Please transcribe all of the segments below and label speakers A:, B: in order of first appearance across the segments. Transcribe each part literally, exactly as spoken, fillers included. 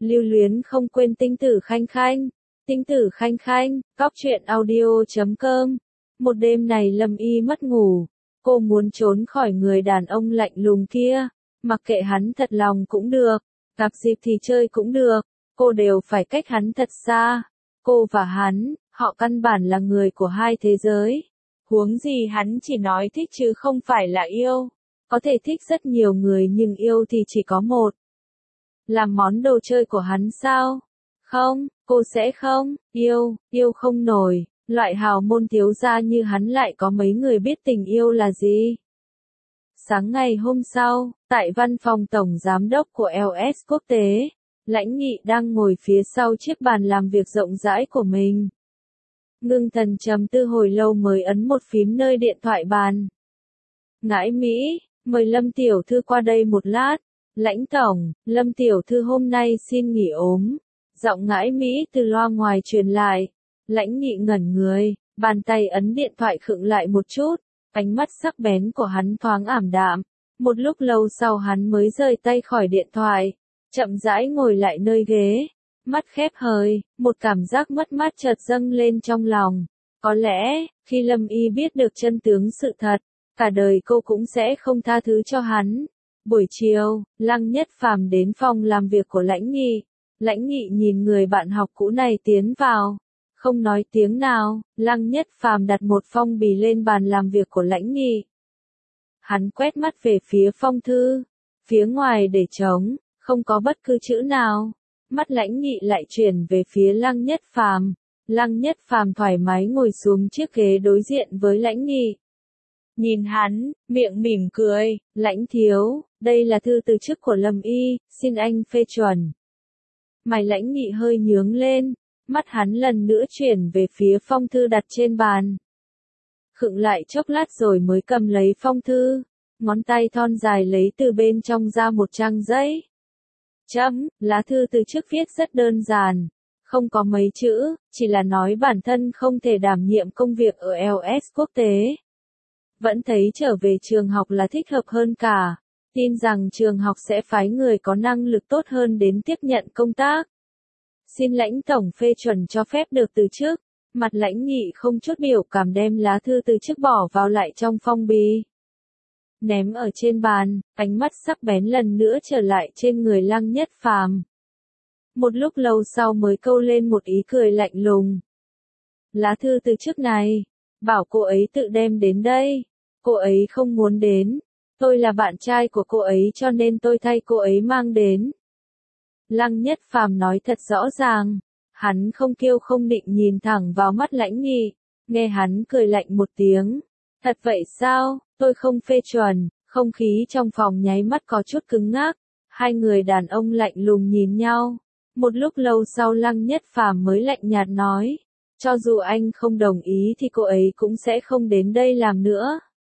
A: Lưu luyến không quên tinh tử khanh khanh. Tinh tử khanh khanh, cóc truyện audio chấm com. Một đêm này Lâm Y mất ngủ. Cô muốn trốn khỏi người đàn ông lạnh lùng kia. Mặc kệ hắn thật lòng cũng được. Gặp dịp thì chơi cũng được. Cô đều phải cách hắn thật xa. Cô và hắn, họ căn bản là người của hai thế giới. Huống gì hắn chỉ nói thích chứ không phải là yêu. Có thể thích rất nhiều người nhưng yêu thì chỉ có một. Làm món đồ chơi của hắn sao? Không, cô sẽ không, yêu, yêu không nổi. Loại hào môn thiếu gia như hắn lại có mấy người biết tình yêu là gì? Sáng ngày hôm sau, tại văn phòng tổng giám đốc của lờ ét Quốc tế, Lãnh Nghị đang ngồi phía sau chiếc bàn làm việc rộng rãi của mình. Ngưng thần trầm tư hồi lâu mới ấn một phím nơi điện thoại bàn. Ngãi Mỹ, mời Lâm tiểu thư qua đây một lát. Lãnh tổng, Lâm tiểu thư hôm nay xin nghỉ ốm. Giọng Ngãi Mỹ từ loa ngoài truyền lại. Lãnh Nghị ngẩn người, bàn tay ấn điện thoại khựng lại một chút, ánh mắt sắc bén của hắn thoáng ảm đạm. Một lúc lâu sau hắn mới rời tay khỏi điện thoại, chậm rãi ngồi lại nơi ghế, mắt khép hờ, một cảm giác mất mát chợt dâng lên trong lòng. Có lẽ, khi Lâm Y biết được chân tướng sự thật, cả đời cô cũng sẽ không tha thứ cho hắn. Buổi chiều, Lăng Nhất Phàm đến phòng làm việc của Lãnh Nghị. Lãnh Nghị nhìn người bạn học cũ này tiến vào. Không nói tiếng nào, Lăng Nhất Phàm đặt một phong bì lên bàn làm việc của Lãnh Nghị. Hắn quét mắt về phía phong thư. Phía ngoài để trống, không có bất cứ chữ nào. Mắt Lãnh Nghị lại chuyển về phía Lăng Nhất Phàm. Lăng Nhất Phàm thoải mái ngồi xuống chiếc ghế đối diện với Lãnh Nghị. Nhìn hắn, miệng mỉm cười, Lãnh thiếu, đây là thư từ chức của Lâm Y, xin anh phê chuẩn. Mày Lãnh Nghị hơi nhướng lên, mắt hắn lần nữa chuyển về phía phong thư đặt trên bàn. Khựng lại chốc lát rồi mới cầm lấy phong thư, ngón tay thon dài lấy từ bên trong ra một trang giấy. Chấm, lá thư từ chức viết rất đơn giản, không có mấy chữ, chỉ là nói bản thân không thể đảm nhiệm công việc ở lờ ét Quốc tế. Vẫn thấy trở về trường học là thích hợp hơn cả, tin rằng trường học sẽ phái người có năng lực tốt hơn đến tiếp nhận công tác. Xin Lãnh tổng phê chuẩn cho phép được từ chức. Mặt Lãnh Nghị không chút biểu cảm đem lá thư từ chức bỏ vào lại trong phong bì. Ném ở trên bàn, ánh mắt sắc bén lần nữa trở lại trên người Lăng Nhất Phàm. Một lúc lâu sau mới câu lên một ý cười lạnh lùng. Lá thư từ chức này, bảo cô ấy tự đem đến đây. Cô ấy không muốn đến. Tôi là bạn trai của cô ấy cho nên tôi thay cô ấy mang đến. Lăng Nhất Phàm nói thật rõ ràng. Hắn không kiêu không định nhìn thẳng vào mắt Lãnh Nghị. Nghe hắn cười lạnh một tiếng. Thật vậy sao, tôi không phê chuẩn. Không khí trong phòng nháy mắt có chút cứng ngắc. Hai người đàn ông lạnh lùng nhìn nhau. Một lúc lâu sau Lăng Nhất Phàm mới lạnh nhạt nói. Cho dù anh không đồng ý thì cô ấy cũng sẽ không đến đây làm nữa.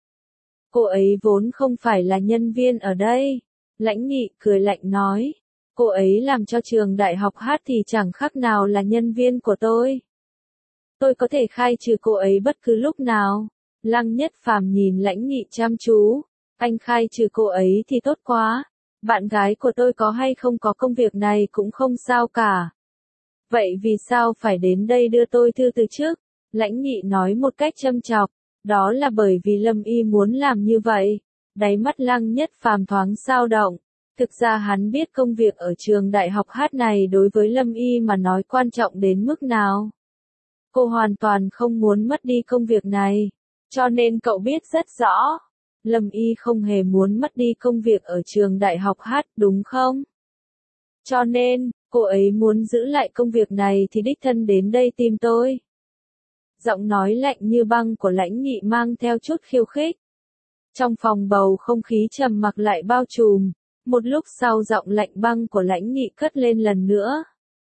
A: Cô ấy vốn không phải là nhân viên ở đây. Lãnh Nghị cười lạnh nói. Cô ấy làm cho trường đại học hát thì chẳng khác nào là nhân viên của tôi. Tôi có thể khai trừ cô ấy bất cứ lúc nào. Lăng Nhất Phàm nhìn Lãnh Nghị chăm chú. Anh khai trừ cô ấy thì tốt quá. Bạn gái của tôi có hay không có công việc này cũng không sao cả. Vậy vì sao phải đến đây đưa tôi thư từ chức? Lãnh Nghị nói một cách châm chọc. Đó là bởi vì Lâm Y muốn làm như vậy. Đáy mắt Lăng Nhất Phàm thoáng dao động. Thực ra hắn biết công việc ở trường đại học hát này đối với Lâm Y mà nói quan trọng đến mức nào. Cô hoàn toàn không muốn mất đi công việc này. Cho nên cậu biết rất rõ. Lâm Y không hề muốn mất đi công việc ở trường đại học hát, đúng không? Cho nên, cô ấy muốn giữ lại công việc này thì đích thân đến đây tìm tôi. Giọng nói lạnh như băng của Lãnh Nghị mang theo chút khiêu khích. Trong phòng bầu không khí trầm mặc lại bao trùm. Một lúc sau giọng lạnh băng của Lãnh Nghị cất lên lần nữa.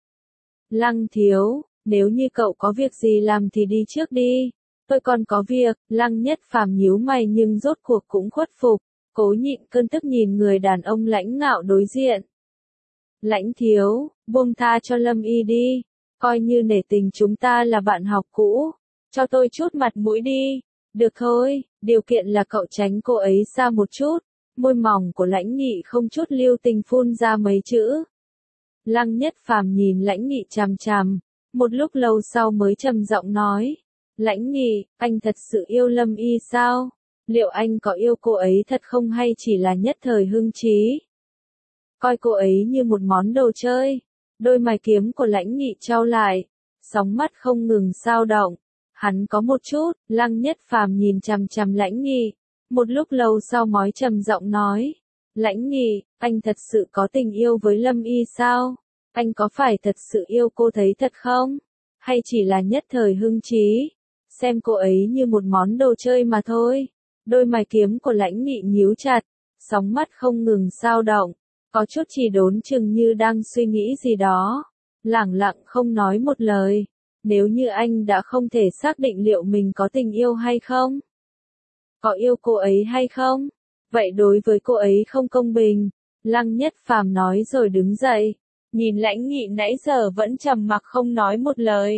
A: Lăng thiếu, nếu như cậu có việc gì làm thì đi trước đi. Tôi còn có việc. Lăng Nhất Phàm nhíu mày nhưng rốt cuộc cũng khuất phục. Cố nhịn cơn tức nhìn người đàn ông lãnh ngạo đối diện. Lãnh thiếu, buông tha cho Lâm Y đi. Coi như nể tình chúng ta là bạn học cũ. Cho tôi chút mặt mũi đi. Được thôi, điều kiện là cậu tránh cô ấy xa một chút. Môi mỏng của Lãnh Nghị không chút lưu tình phun ra mấy chữ. Lăng Nhất Phàm nhìn Lãnh Nghị chằm chằm, một lúc lâu sau mới trầm giọng nói, Lãnh Nghị, anh thật sự yêu Lâm Y sao? Liệu anh có yêu cô ấy thật không hay chỉ là nhất thời hưng trí? Coi cô ấy như một món đồ chơi. Đôi mày kiếm của Lãnh Nghị trao lại, sóng mắt không ngừng dao động. Hắn có một chút, Lăng Nhất Phàm nhìn chằm chằm Lãnh Nghị, một lúc lâu sau mới trầm giọng nói, Lãnh Nghị, anh thật sự có tình yêu với Lâm Y sao? Anh có phải thật sự yêu cô thấy thật không? Hay chỉ là nhất thời hưng trí? Xem cô ấy như một món đồ chơi mà thôi. Đôi mày kiếm của Lãnh Nghị nhíu chặt, sóng mắt không ngừng dao động, có chút chỉ đốn chừng như đang suy nghĩ gì đó, lẳng lặng không nói một lời. Nếu như anh đã không thể xác định liệu mình có tình yêu hay không, có yêu cô ấy hay không, vậy đối với cô ấy không công bình. Lăng Nhất Phàm nói rồi đứng dậy, nhìn Lãnh Nghị nãy giờ vẫn trầm mặc không nói một lời.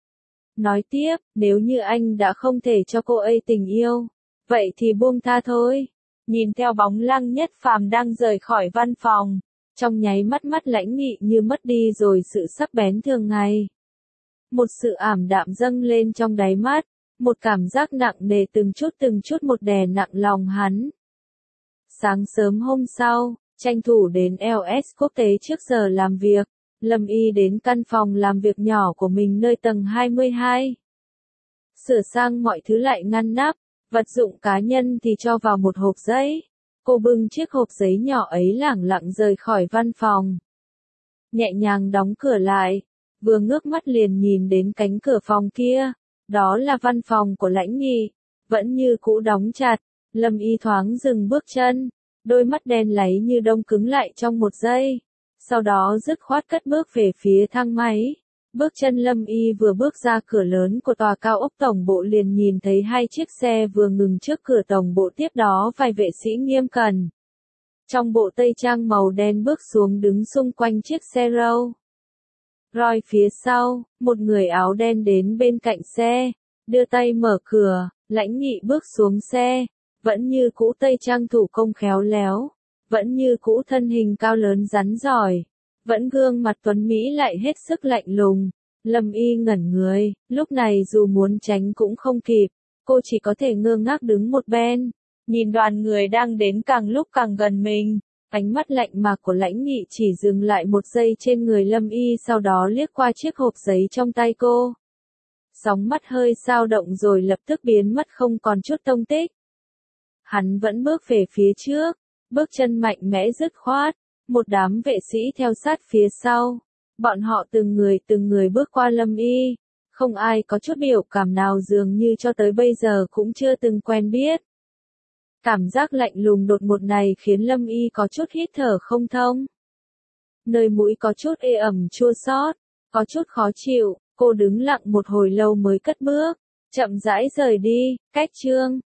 A: Nói tiếp, nếu như anh đã không thể cho cô ấy tình yêu, vậy thì buông tha thôi. Nhìn theo bóng Lăng Nhất Phàm đang rời khỏi văn phòng, trong nháy mắt mắt Lãnh Nghị như mất đi rồi sự sắc bén thường ngày. Một sự ảm đạm dâng lên trong đáy mắt, một cảm giác nặng nề từng chút từng chút một đè nặng lòng hắn. Sáng sớm hôm sau, tranh thủ đến lờ ét quốc tế trước giờ làm việc, Lâm Y đến căn phòng làm việc nhỏ của mình nơi tầng hai mươi hai. Sửa sang mọi thứ lại ngăn nắp, vật dụng cá nhân thì cho vào một hộp giấy. Cô bưng chiếc hộp giấy nhỏ ấy lẳng lặng rời khỏi văn phòng. Nhẹ nhàng đóng cửa lại, vừa ngước mắt liền nhìn đến cánh cửa phòng kia, đó là văn phòng của Lãnh Nghị, vẫn như cũ đóng chặt. Lâm Y thoáng dừng bước chân, đôi mắt đen láy như đông cứng lại trong một giây, sau đó dứt khoát cất bước về phía thang máy. Bước chân Lâm Y vừa bước ra cửa lớn của tòa cao ốc tổng bộ liền nhìn thấy hai chiếc xe vừa ngừng trước cửa tổng bộ, tiếp đó vài vệ sĩ nghiêm cẩn trong bộ tây trang màu đen bước xuống đứng xung quanh chiếc xe Rolls Royce phía sau. Một người áo đen đến bên cạnh xe, đưa tay mở cửa. Lãnh Nghị bước xuống xe, vẫn như cũ tây trang thủ công khéo léo, vẫn như cũ thân hình cao lớn rắn giỏi, vẫn gương mặt tuấn mỹ lại hết sức lạnh lùng. Lâm Y ngẩn người, lúc này dù muốn tránh cũng không kịp, cô chỉ có thể ngơ ngác đứng một bên, nhìn đoàn người đang đến càng lúc càng gần mình. Ánh mắt lạnh mạc của Lãnh Nghị chỉ dừng lại một giây trên người Lâm Y, sau đó liếc qua chiếc hộp giấy trong tay cô. Sóng mắt hơi dao động rồi lập tức biến mất không còn chút tông tích. Hắn vẫn bước về phía trước, bước chân mạnh mẽ dứt khoát, một đám vệ sĩ theo sát phía sau. Bọn họ từng người từng người bước qua Lâm Y, không ai có chút biểu cảm nào, dường như cho tới bây giờ cũng chưa từng quen biết. Cảm giác lạnh lùng đột ngột này khiến Lâm Y có chút hít thở không thông. Nơi mũi có chút ê ẩm chua xót, có chút khó chịu, cô đứng lặng một hồi lâu mới cất bước, chậm rãi rời đi. Cách chương